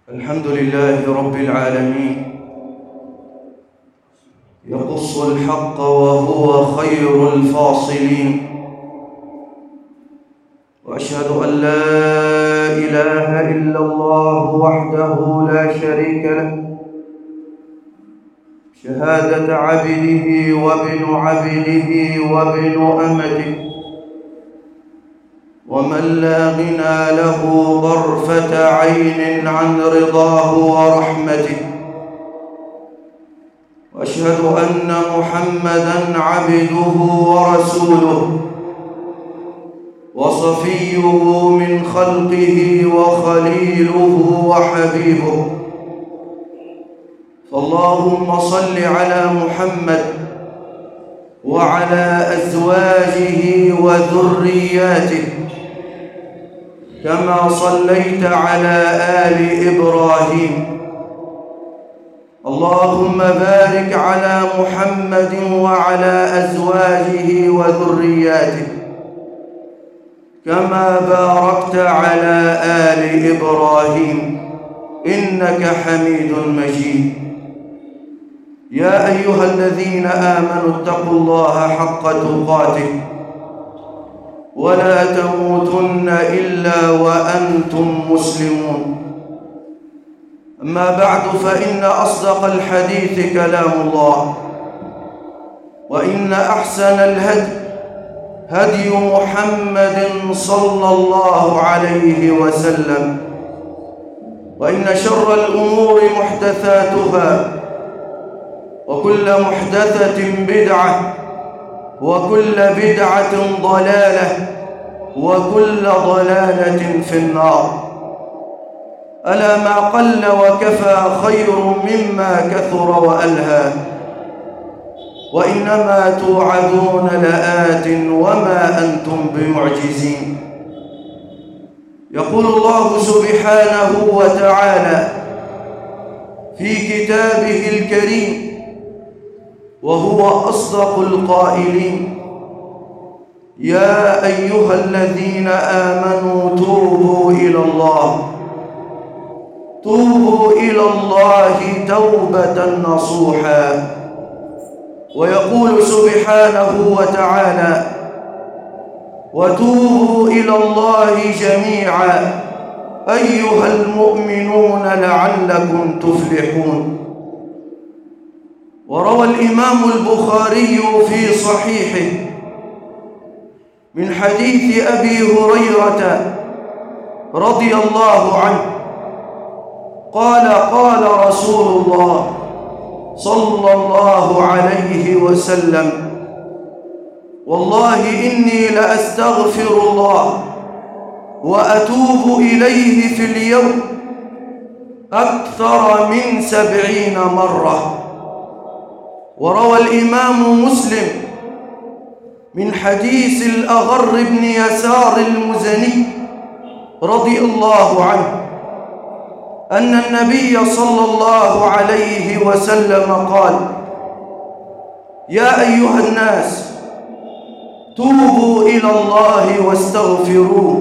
الحمد لله رب العالمين، يقص الحق وهو خير الفاصلين، وأشهد أن لا إله إلا الله وحده لا شريك له شهادة عبده وابن عبده وابن أمته، ومن لا غنى له طرفة عين عن رضاه ورحمته، وأشهد أن محمدًا عبده ورسوله وصفيه من خلقه وخليله وحبيبه، فاللهم صل على محمد وعلى أزواجه وذرياته كما صليت على آل إبراهيم. اللهم بارك على محمد وعلى أزواجه وذرياته كما باركت على آل إبراهيم إنك حميد مجيد. يا أيها الذين آمنوا اتقوا الله حق تقاته ولا تموتن إلا وأنتم مسلمون. أما بعد، فإن أصدق الحديث كلام الله، وإن أحسن الهدي هدي محمد صلى الله عليه وسلم، وإن شر الأمور محدثاتها، وكل محدثة بدعة، وكل بدعة ضلالة، وكل ضلالة في النار. ألا ما قل وكفى خير مما كثر وألهى، وإنما توعدون لآت وما أنتم بمعجزين. يقول الله سبحانه وتعالى في كتابه الكريم وهو أصدق القائلين: يا أيها الذين آمنوا توبوا إلى الله توبة نصوحا. ويقول سبحانه وتعالى: وتوبوا إلى الله جميعا أيها المؤمنون لعلكم تفلحون. وروى الإمام البخاري في صحيحه من حديث أبي هريرة رضي الله عنه قال: قال رسول الله صلى الله عليه وسلم: والله إني لأستغفر الله وأتوب إليه في اليوم أكثر من 70 مرة. وروى الإمام مسلم من حديث الأغر بن يسار المزني رضي الله عنه أن النبي صلى الله عليه وسلم قال: يا أيها الناس توبوا إلى الله واستغفروه،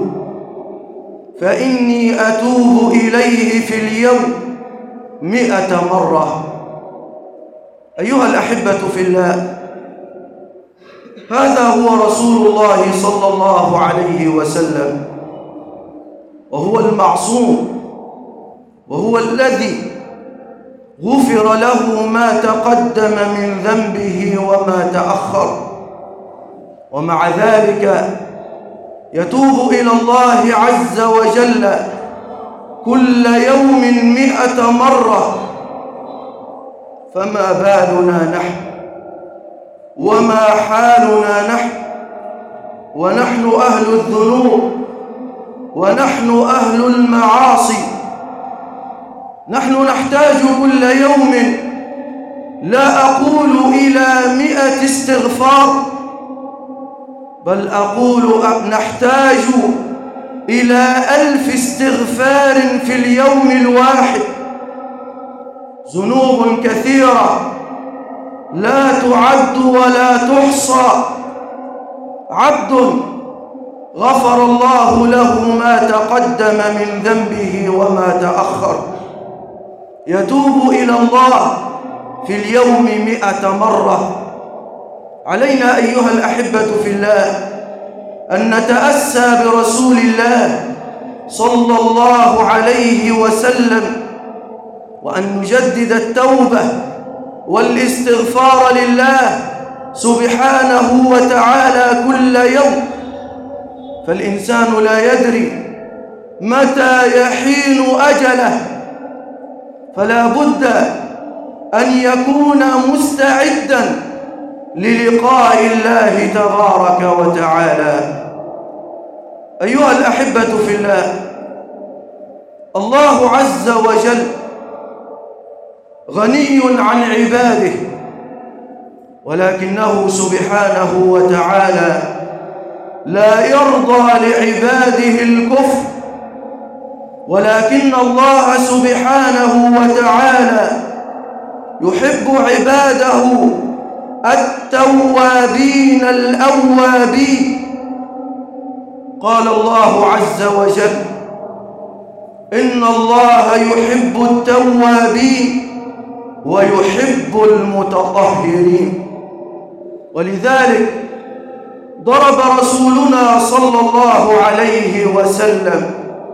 فإني أتوب إليه في اليوم 100 مرة. أيها الأحبة في الله، هذا هو رسول الله صلى الله عليه وسلم، وهو المعصوم، وهو الذي غفر له ما تقدم من ذنبه وما تأخر، ومع ذلك يتوب إلى الله عز وجل كل يوم 100 مرة. فما بالنا نحن، وما حالنا نحن، ونحن أهل الذنوب، ونحن أهل المعاصي. نحن نحتاج كل يوم، لا أقول إلى 100 استغفار، بل أقول نحتاج إلى 1000 استغفار في اليوم الواحد. ذنوب كثيرة لا تعد ولا تحصى. عبد غفر الله له ما تقدم من ذنبه وما تأخر، يتوب إلى الله في اليوم 100 مرة. علينا أيها الأحبة في الله أن نتأسى برسول الله صلى الله عليه وسلم، وأن نجدد التوبة والاستغفار لله سبحانه وتعالى كل يوم، فالإنسان لا يدري متى يحين أجله، فلا بد أن يكون مستعدا للقاء الله تبارك وتعالى. أيها الأحبة في الله، الله عز وجل غني عن عباده، ولكنه سبحانه وتعالى لا يرضى لعباده الكفر، ولكن الله سبحانه وتعالى يحب عباده التوابين الأوابين. قال الله عز وجل: إن الله يحب التوابين ويحب المتطهرين. ولذلك ضرب رسولنا صلى الله عليه وسلم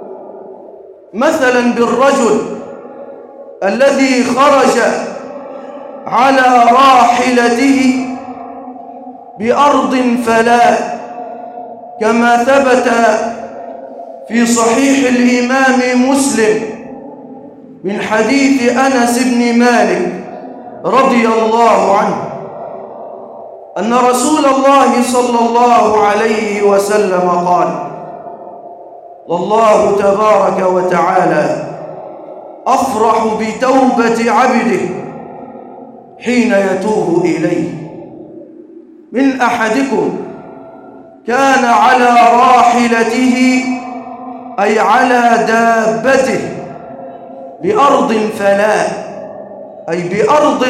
مثلا بالرجل الذي خرج على راحلته بأرض فلاة، كما ثبت في صحيح الإمام مسلم من حديث أنس بن مالك رضي الله عنه أن رسول الله صلى الله عليه وسلم قال: والله تبارك وتعالى أفرح بتوبة عبده حين يتوب إليه من أحدكم كان على راحلته، أي على دابته، بأرض فلاة، أي بأرض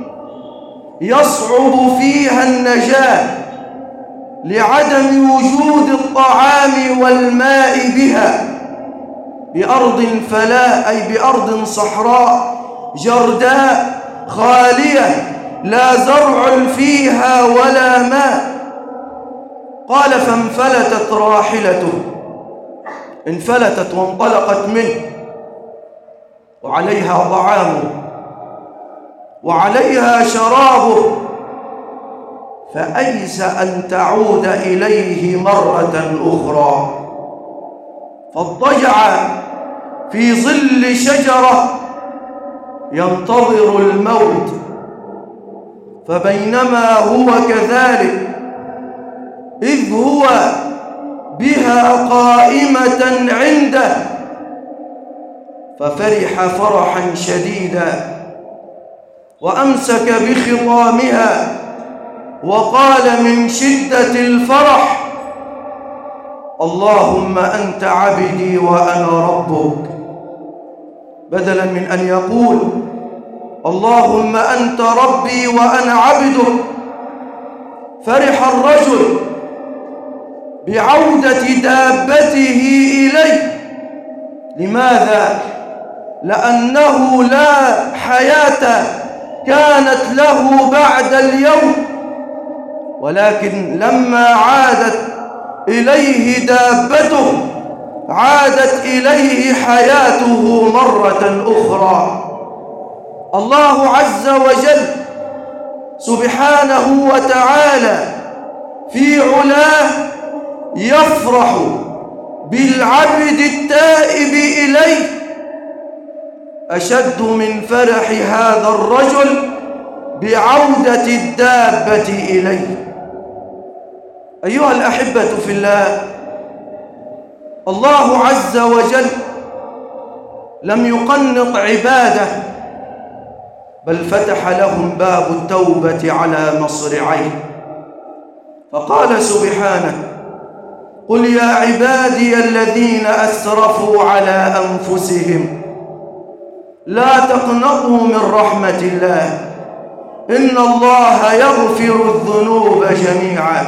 يصعب فيها النجاة لعدم وجود الطعام والماء بها، بأرض فلاة أي بأرض صحراء جرداء خالية لا زرع فيها ولا ماء. قال: فانفلتت راحلته، انفلتت وانطلقت منه، وعليها طعامه وعليها شرابه، فأيس أن تعود إليه مرة أخرى، فاضطجع في ظل شجرة ينتظر الموت. فبينما هو كذلك إذ هو بها قائمة عنده، ففرح فرحا شديدا وأمسك بخطامها وقال من شدة الفرح: اللهم أنت عبدي وأنا ربك، بدلا من أن يقول اللهم أنت ربي وأنا عبدك. فرح الرجل بعودة دابته إليه. لماذا؟ لأنه لا حياة كانت له بعد اليوم، ولكن لما عادت إليه دابته عادت إليه حياته مرة أخرى. الله عز وجل سبحانه وتعالى في علاه يفرح بالعبد التائب إليه أشد من فرح هذا الرجل بعودة الدابة إليه. أيها الأحبة في الله، الله عز وجل لم يقنط عباده، بل فتح لهم باب التوبة على مصرعيه، فقال سبحانه: قل يا عبادي الذين أسرفوا على أنفسهم لا تقنطوا من رحمة الله إن الله يغفر الذنوب جميعا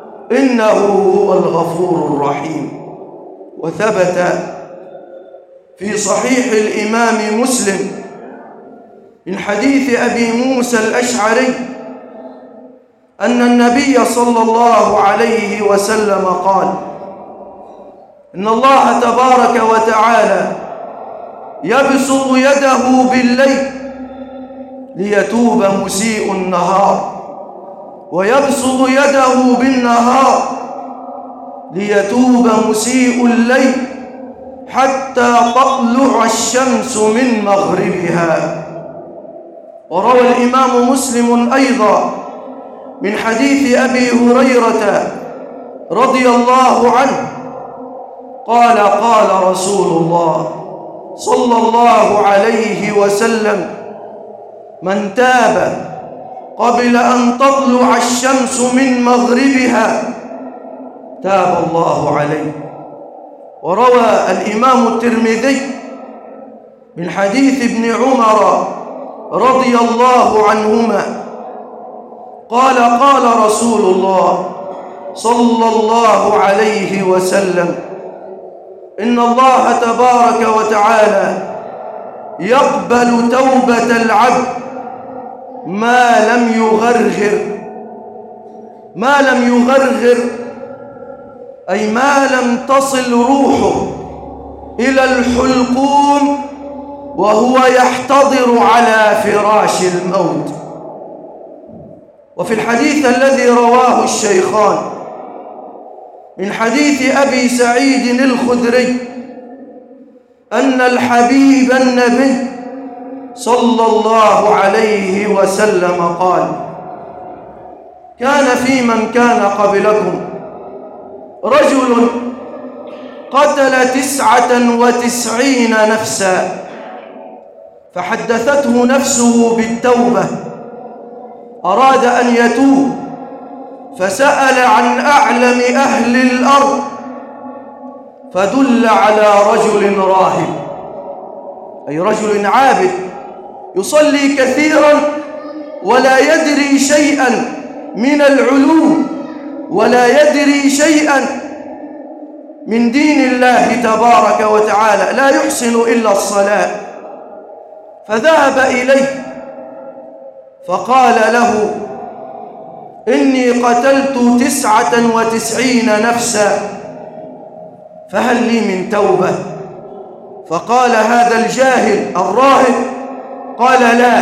إنه هو الغفور الرحيم. وثبت في صحيح الإمام مسلم من حديث أبي موسى الأشعري أن النبي صلى الله عليه وسلم قال: إن الله تبارك وتعالى يبسط يده بالليل ليتوب مسيء النهار، ويبسط يده بالنهار ليتوب مسيء الليل حتى تطلع الشمس من مغربها. وروى الإمام مسلم أيضا من حديث أبي هريرة رضي الله عنه قال: قال رسول الله صلى الله عليه وسلم: من تاب قبل أن تطلع الشمس من مغربها تاب الله عليه. وروى الإمام الترمذي من حديث ابن عمر رضي الله عنهما قال: قال رسول الله صلى الله عليه وسلم: إن الله تبارك وتعالى يقبل توبة العبد ما لم يغرغر أي ما لم تصل روحه إلى الحلقوم وهو يحتضر على فراش الموت. وفي الحديث الذي رواه الشيخان من حديث أبي سعيد الخدري أن الحبيب النبي صلى الله عليه وسلم قال: كان في من كان قبلكم رجل قتل 99 نفسا، فحدثته نفسه بالتوبة، أراد أن يتوب، فسأل عن أعلم أهل الأرض فدل على رجل راهب، أي رجل عابد يصلي كثيرا ولا يدري شيئا من العلوم ولا يدري شيئا من دين الله تبارك وتعالى، لا يحسن إلا الصلاة. فذهب إليه فقال له: إني قتلت 99 نفسا، فهل لي من توبة؟ فقال هذا الجاهل الراهب: قال: لا.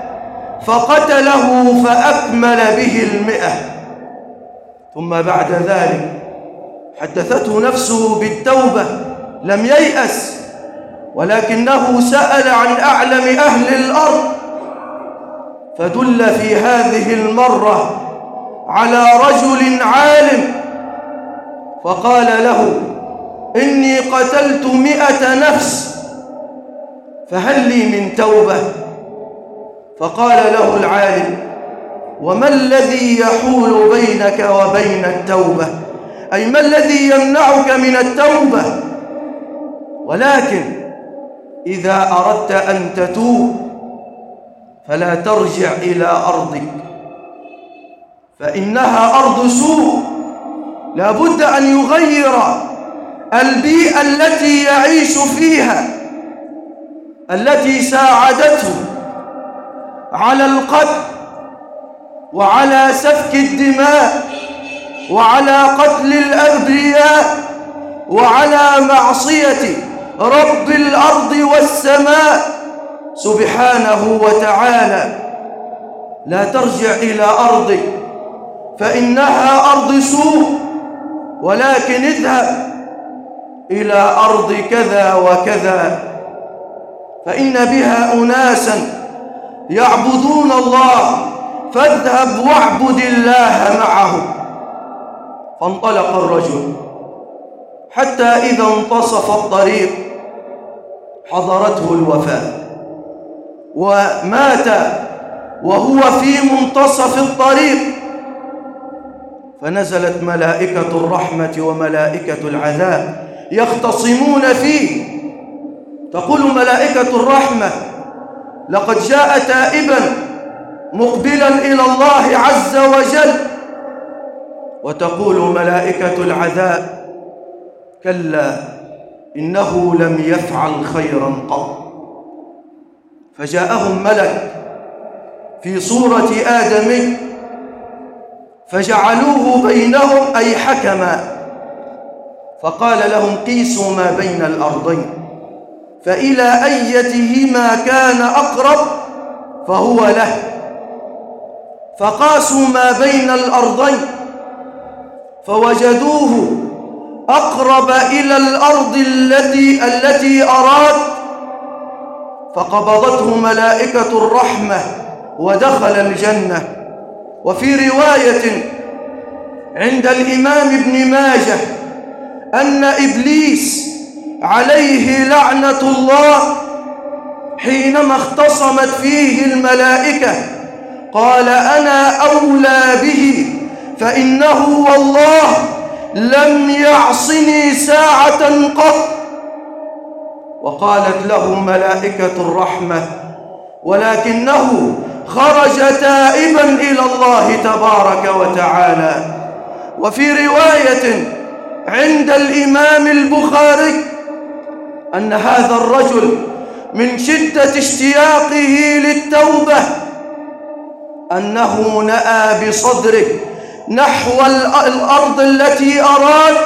فقتله فأكمل به 100. ثم بعد ذلك حدثته نفسه بالتوبة، لم ييأس، ولكنه سأل عن أعلم أهل الأرض فدل في هذه المرة على رجل عالم، فقال له: إني قتلت 100 نفس، فهل لي من توبة؟ فقال له العالم: وما الذي يحول بينك وبين التوبة؟ أي ما الذي يمنعك من التوبة؟ ولكن إذا أردت أن تتوب فلا ترجع إلى أرضك، فإنها أرض سوء، لا بد أن يغير البيئة التي يعيش فيها، التي ساعدته على القتل وعلى سفك الدماء وعلى قتل الأبرياء وعلى معصية رب الأرض والسماء سبحانه وتعالى. لا ترجع إلى أرضك فإنها أرض سوء، ولكن اذهب إلى أرض كذا وكذا فإن بها أناسا يعبدون الله، فاذهب واعبد الله معهم. فانطلق الرجل حتى إذا انتصف الطريق حضرته الوفاة، ومات وهو في منتصف الطريق، فنزلت ملائكة الرحمة وملائكة العذاب يختصمون فيه. تقول ملائكة الرحمة: لقد جاء تائبا مقبلا إلى الله عز وجل. وتقول ملائكة العذاب: كلا إنه لم يفعل خيرا قط. فجاءهم ملك في صورة آدمي فجعلوه بينهم أي حكما، فقال لهم قيسوا ما بين الأرضين فإلى أيتهما كان أقرب فهو له. فقاسوا ما بين الأرضين فوجدوه أقرب إلى الأرض التي أراد، فقبضته ملائكة الرحمة ودخل الجنة. وفي رواية عند الإمام ابن ماجه أن إبليس عليه لعنة الله حينما اختصمت فيه الملائكة قال أنا أولى به، فإنه والله لم يعصني ساعة قط. وقالت له ملائكة الرحمة ولكنه خرج تائبا إلى الله تبارك وتعالى. وفي رواية عند الإمام البخاري أن هذا الرجل من شدة اشتياقه للتوبة أنه نأى بصدره نحو الأرض التي أراد،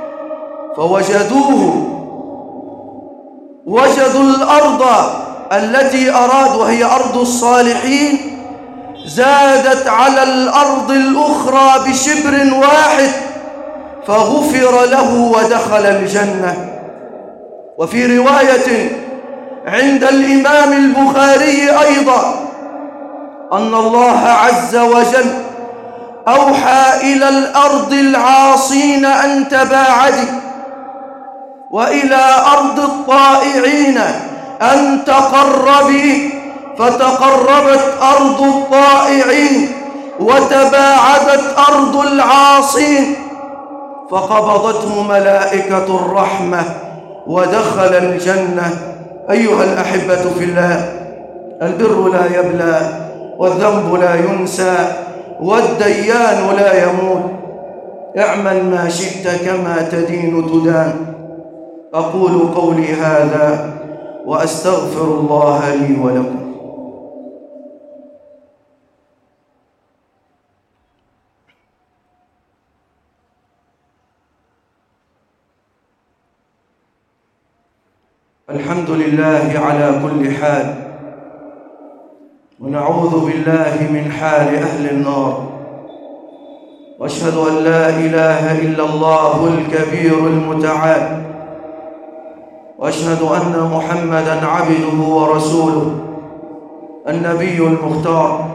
وجدوا الأرض التي أراد وهي أرض الصالحين زادت على الأرض الأخرى بشبر واحد، فغفر له ودخل الجنة. وفي رواية عند الإمام البخاري أيضا أن الله عز وجل أوحى إلى الأرض العاصين أن تباعدي، وإلى أرض الطائعين أن تقربي، فتقربت أرض الطائعين وتباعدت أرض العاصين، فقبضته ملائكة الرحمة ودخل الجنة. أيها الأحبة في الله، البر لا يبلى والذنب لا ينسى والديان لا يموت. اعمل ما شئت كما تدين تدان. أقول قولي هذا وأستغفر الله لي ولكم. الحمد لله على كل حال، ونعوذ بالله من حال أهل النار، وأشهد أن لا إله إلا الله الكبير المتعال، وأشهد أن محمدًا عبده ورسوله النبي المختار.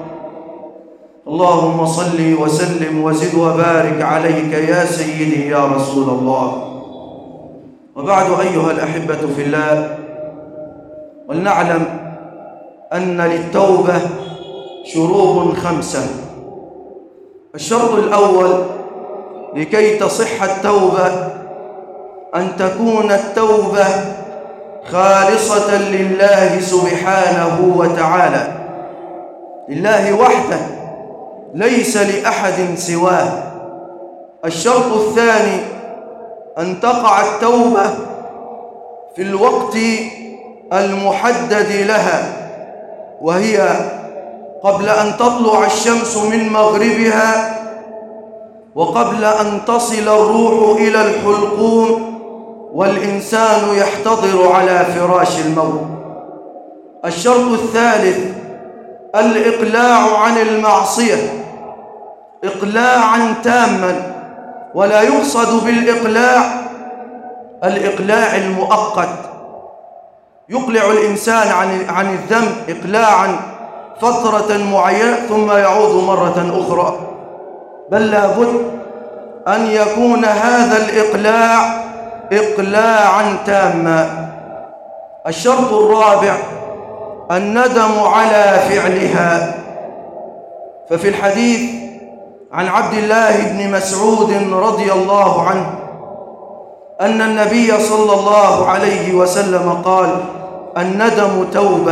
اللهم صل وسلم وزد وبارك عليك يا سيدي يا رسول الله. وبعد أيها الأحبة في الله، ولنعلم أن للتوبة شروط 5. الشرط الأول لكي تصح التوبة أن تكون التوبة خالصة لله سبحانه وتعالى، لله وحده ليس لأحد سواه. الشرط الثاني أن تقع التوبة في الوقت المحدد لها، وهي قبل أن تطلع الشمس من مغربها، وقبل أن تصل الروح إلى الحلقوم والإنسان يحتضر على فراش الموت. الشرط الثالث الإقلاع عن المعصية إقلاعا تاما، ولا يقصد بالإقلاع الإقلاع المؤقت، يقلع الإنسان عن الذنب إقلاعا فترة معينة ثم يعود مرة أخرى، بل لابد أن يكون هذا الإقلاع إقلاعا تاما. الشرط الرابع الندم على فعلها. ففي الحديث عن عبد الله بن مسعود رضي الله عنه أن النبي صلى الله عليه وسلم قال: الندم توبة.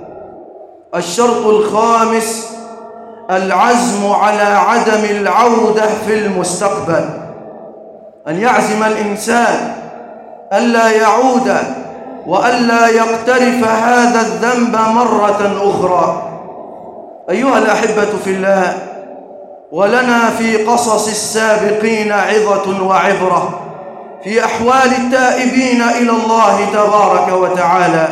الشرط الخامس العزم على عدم العودة في المستقبل، أن يعزم الإنسان ألا يعود وألا يقترف هذا الذنب مرة أخرى. أيها الأحبة في الله، ولنا في قصص السابقين عظة وعبرة في أحوال التائبين إلى الله تبارك وتعالى.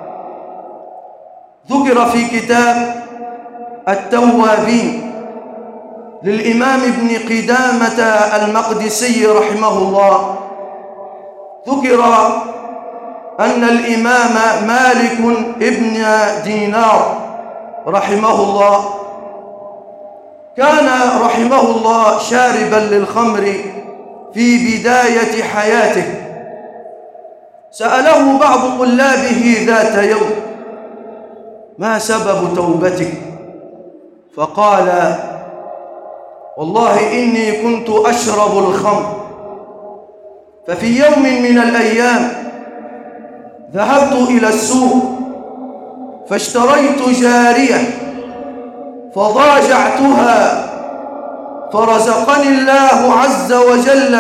ذكر في كتاب التوابين للإمام ابن قدامة المقدسي رحمه الله، ذكر أن الإمام مالك ابن دينار رحمه الله كان رحمه الله شاربا للخمر في بداية حياته. سأله بعض طلابه ذات يوم: ما سبب توبتك؟ فقال: والله إني كنت أشرب الخمر، ففي يوم من الأيام ذهبت إلى السوق فاشتريت جارية فضاجعتها، فرزقني الله عز وجل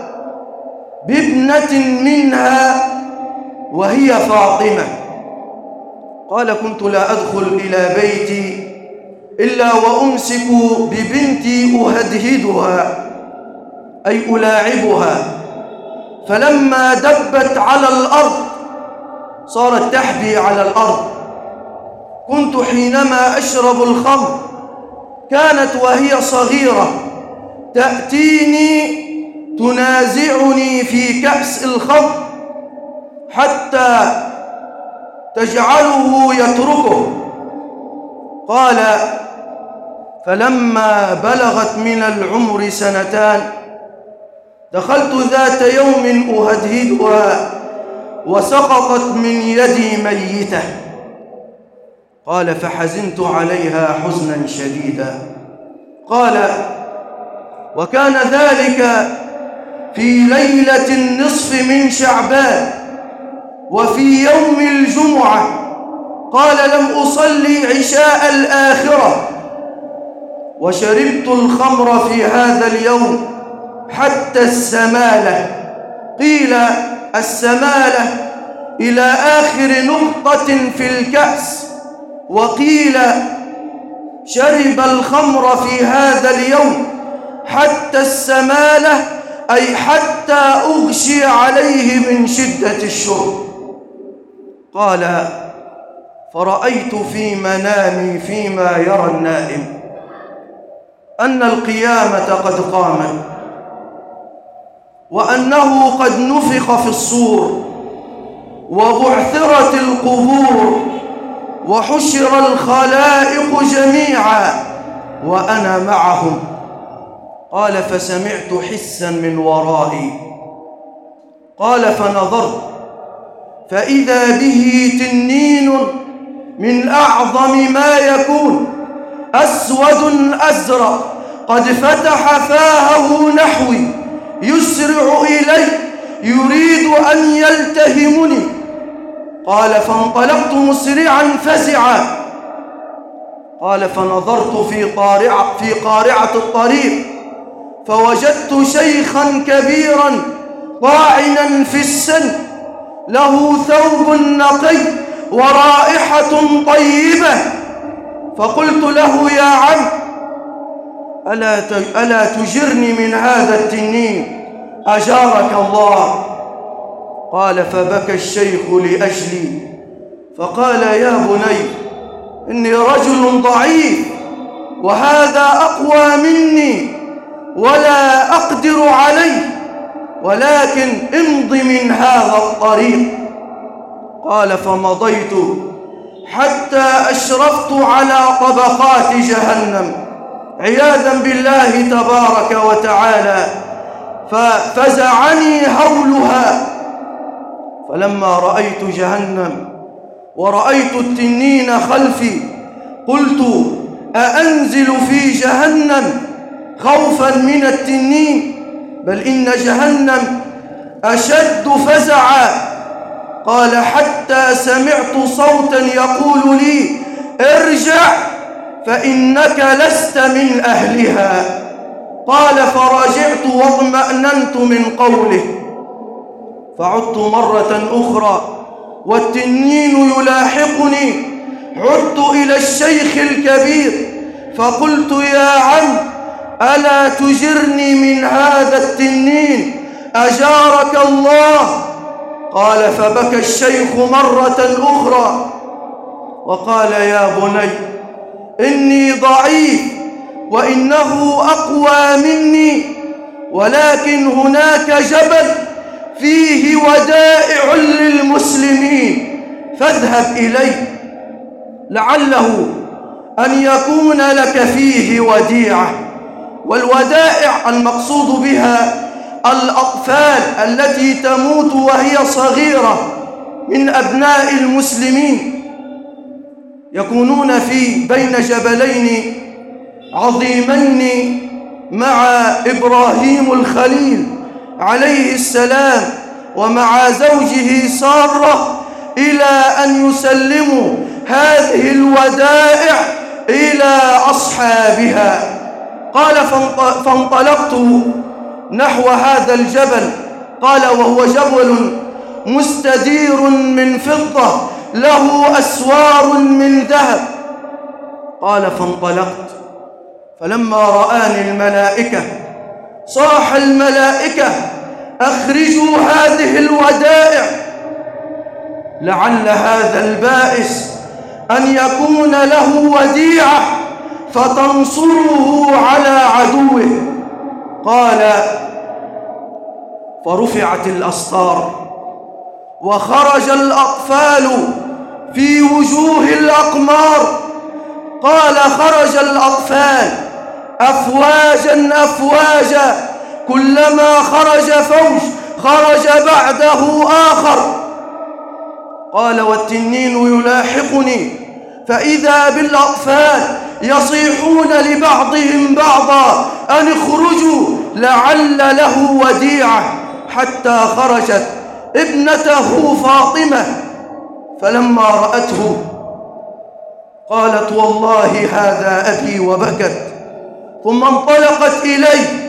بابنة منها وهي فاطمة. قال: كنت لا أدخل إلى بيتي إلا وأمسك ببنتي أهدهدها أي ألاعبها، فلما دبت على الأرض صارت تحبي على الأرض. كنت حينما أشرب الخمر كانت وهي صغيرة تأتيني تنازعني في كأس الخمر حتى تجعله يتركه. قال: فلما بلغت من العمر 2 دخلت ذات يوم أهدهدها وسقطت من يدي ميتة. قال: فحزنت عليها حزنا شديدا. قال: وكان ذلك في ليلة النصف من شعبان وفي يوم الجمعة. قال: لم أصلي عشاء الآخرة وشربت الخمر في هذا اليوم حتى السمالة. قيل السمالة إلى آخر نقطة في الكأس، وقيل شرب الخمر في هذا اليوم حتى السمالة أي حتى أغشي عليه من شدة الشرب. قال: فرأيت في منامي فيما يرى النائم أن القيامة قد قامت، وأنه قد نفخ في الصور، وبعثرت القبور، وحشر الخلائق جميعا وأنا معهم. قال: فسمعت حسا من ورائي. قال: فنظرت فإذا به تنين من أعظم ما يكون، أسود أزرق، قد فتح فاهه نحوي يسرع إلي يريد أن يلتهمني. قال: فانطلقت مسرعا فزعا. قال: فنظرت في قارعة الطريق فوجدت شيخا كبيرا طاعنا في السن، له ثوب نقي ورائحة طيبة. فقلت له: يا عم، ألا تجرني من هذا التنين أجارك الله؟ قال: فبكى الشيخ لأجلي فقال: يا بني، إني رجل ضعيف وهذا أقوى مني ولا أقدر عليه، ولكن امض من هذا الطريق. قال: فمضيت حتى أشرفت على طبقات جهنم عياذا بالله تبارك وتعالى، ففزعني هولها. فلما رأيت جهنم ورأيت التنين خلفي قلت: أأنزل في جهنم خوفا من التنين؟ بل إن جهنم أشد فزعا. قال: حتى سمعت صوتا يقول لي: ارجع فإنك لست من أهلها. قال: فرجعت واطمأننت من قوله. فعدت مرة أخرى والتنين يلاحقني. عدت إلى الشيخ الكبير فقلت: يا عم، ألا تجرني من هذا التنين أجارك الله؟ قال: فبكى الشيخ مرة أخرى وقال: يا بني، إني ضعيف وإنه أقوى مني، ولكن هناك جبل فيه ودائع للمسلمين، فاذهب إليه لعله أن يكون لك فيه وديعة. والودائع المقصود بها الأطفال التي تموت وهي صغيرة من أبناء المسلمين، يكونون بين جبلين عظيمين مع إبراهيم الخليل عليه السلام ومع زوجه سارة، إلى أن يسلموا هذه الودائع إلى أصحابها. قال: فانطلقت نحو هذا الجبل. قال: وهو جبل مستدير من فضة له أسوار من ذهب. قال: فانطلقت، فلما رآني الملائكة صاح الملائكة: أخرجوا هذه الودائع لعل هذا البائس أن يكون له وديعة فتنصره على عدوه. قال: فرفعت الأستار وخرج الأطفال في وجوه الأقمار. قال: خرج الأطفال أفواجا أفواجا، كلما خرج فوج خرج بعده آخر. قال: والتنين يلاحقني، فإذا بالأطفال يصيحون لبعضهم بعضا أن اخرجوا لعل له وديعة، حتى خرجت ابنته فاطمة، فلما رأته قالت: والله هذا أبي، وبكت، ثم انطلقت إليه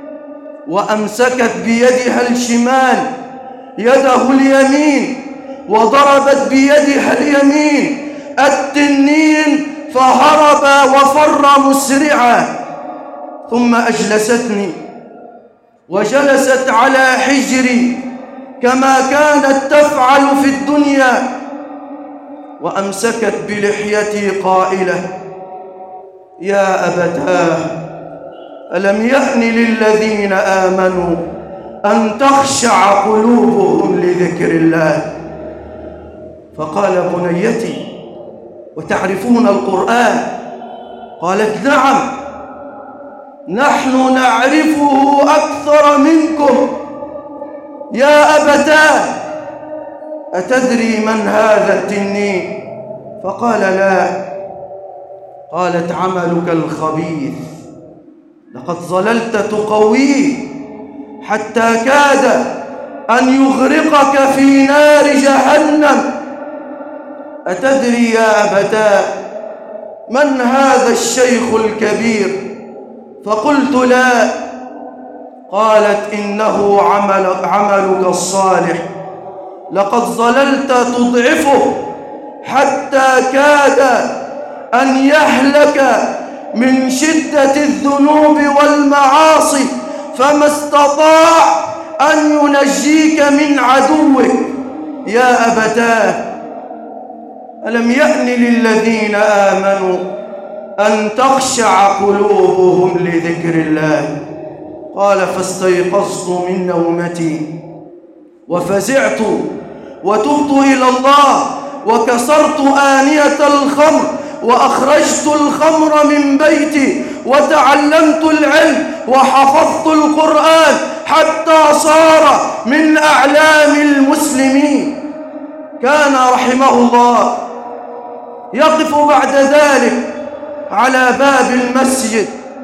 وأمسكت بيدها الشمال يده اليمين وضربت بيدها اليمين التنين فهرب وفر مسرعا، ثم أجلستني وجلست على حجري كما كانت تفعل في الدنيا، وأمسكت بلحيتي قائلة: يا أبتاه، ألم يأن للذين آمنوا أن تخشع قلوبهم لذكر الله؟ فقال: بنيتي، وتعرفون القرآن؟ قالت: نعم، نحن نعرفه أكثر منكم. يا أبتاه، أتدري من هذا التنين؟ فقال: لا. قالت: عملك الخبيث، لقد ظللت تقويه حتى كاد أن يغرقك في نار جهنم. أتدري يا أبتاه من هذا الشيخ الكبير؟ فقلت: لا. قالت: إنه عملك الصالح، لقد ظللت تضعفه حتى كاد أن يهلك من شدة الذنوب والمعاصي، فما استطاع أن ينجيك من عدوك. يا أبتاه، ألم يأن للذين آمنوا أن تخشع قلوبهم لذكر الله؟ قال: فاستيقظت من نومتي وفزعت وتبت إلى الله وكسرت آنية الخمر وأخرجت الخمر من بيتي وتعلمت العلم وحفظت القرآن حتى صار من أعلام المسلمين. كان رحمه الله يقف بعد ذلك على باب المسجد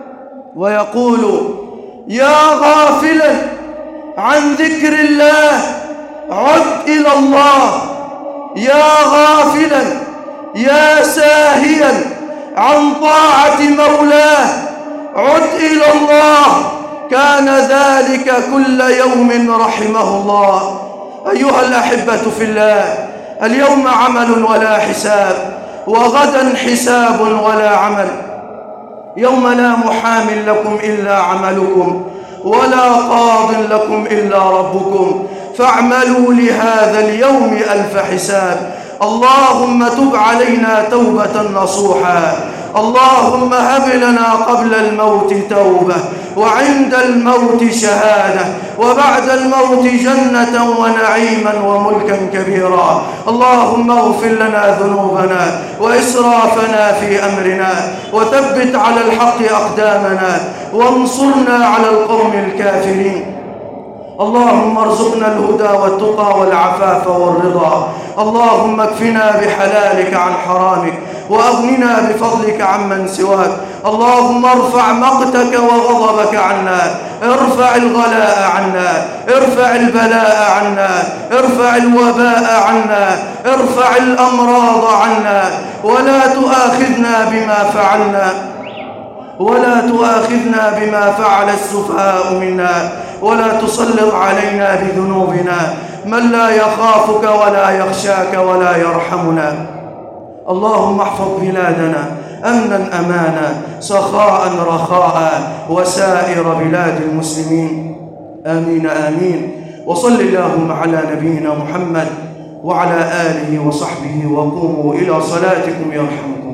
ويقول: يا غافلا عن ذكر الله، عد إلى الله. يا غافلا، يا ساهيا عن طاعة مولاه، عد إلى الله. كان ذلك كل يوم رحمه الله. أيها الأحبة في الله، اليوم عمل ولا حساب، وغدا حساب ولا عمل. يوم لا محام لكم إلا عملكم، ولا قاض لكم إلا ربكم، فاعملوا لهذا اليوم ألف حساب. اللهم تب علينا توبة نصوحا، اللهم هب لنا قبل الموت توبة، وعند الموت شهادة، وبعد الموت جنة ونعيما وملكا كبيرا. اللهم اغفر لنا ذنوبنا وإسرافنا في أمرنا، وثبت على الحق أقدامنا، وانصرنا على القوم الكافرين. اللهم ارزقنا الهدى والتقى والعفاف والرضا. اللهم اكفنا بحلالك عن حرامك، وأغننا بفضلك عمن سواك. اللهم ارفع مقتك وغضبك عنا، ارفع الغلاء عنا، ارفع البلاء عنا، ارفع الوباء عنا، ارفع الأمراض عنا، ولا تؤاخذنا بما فعل السفهاء منا، ولا تسلط علينا بذنوبنا من لا يخافك ولا يخشاك ولا يرحمنا. اللهم احفظ بلادنا أمنا أمانا، سخاء رخاء، وسائر بلاد المسلمين. آمين آمين. وصل اللهم على نبينا محمد وعلى آله وصحبه، وقوموا إلى صلاتكم يرحمكم.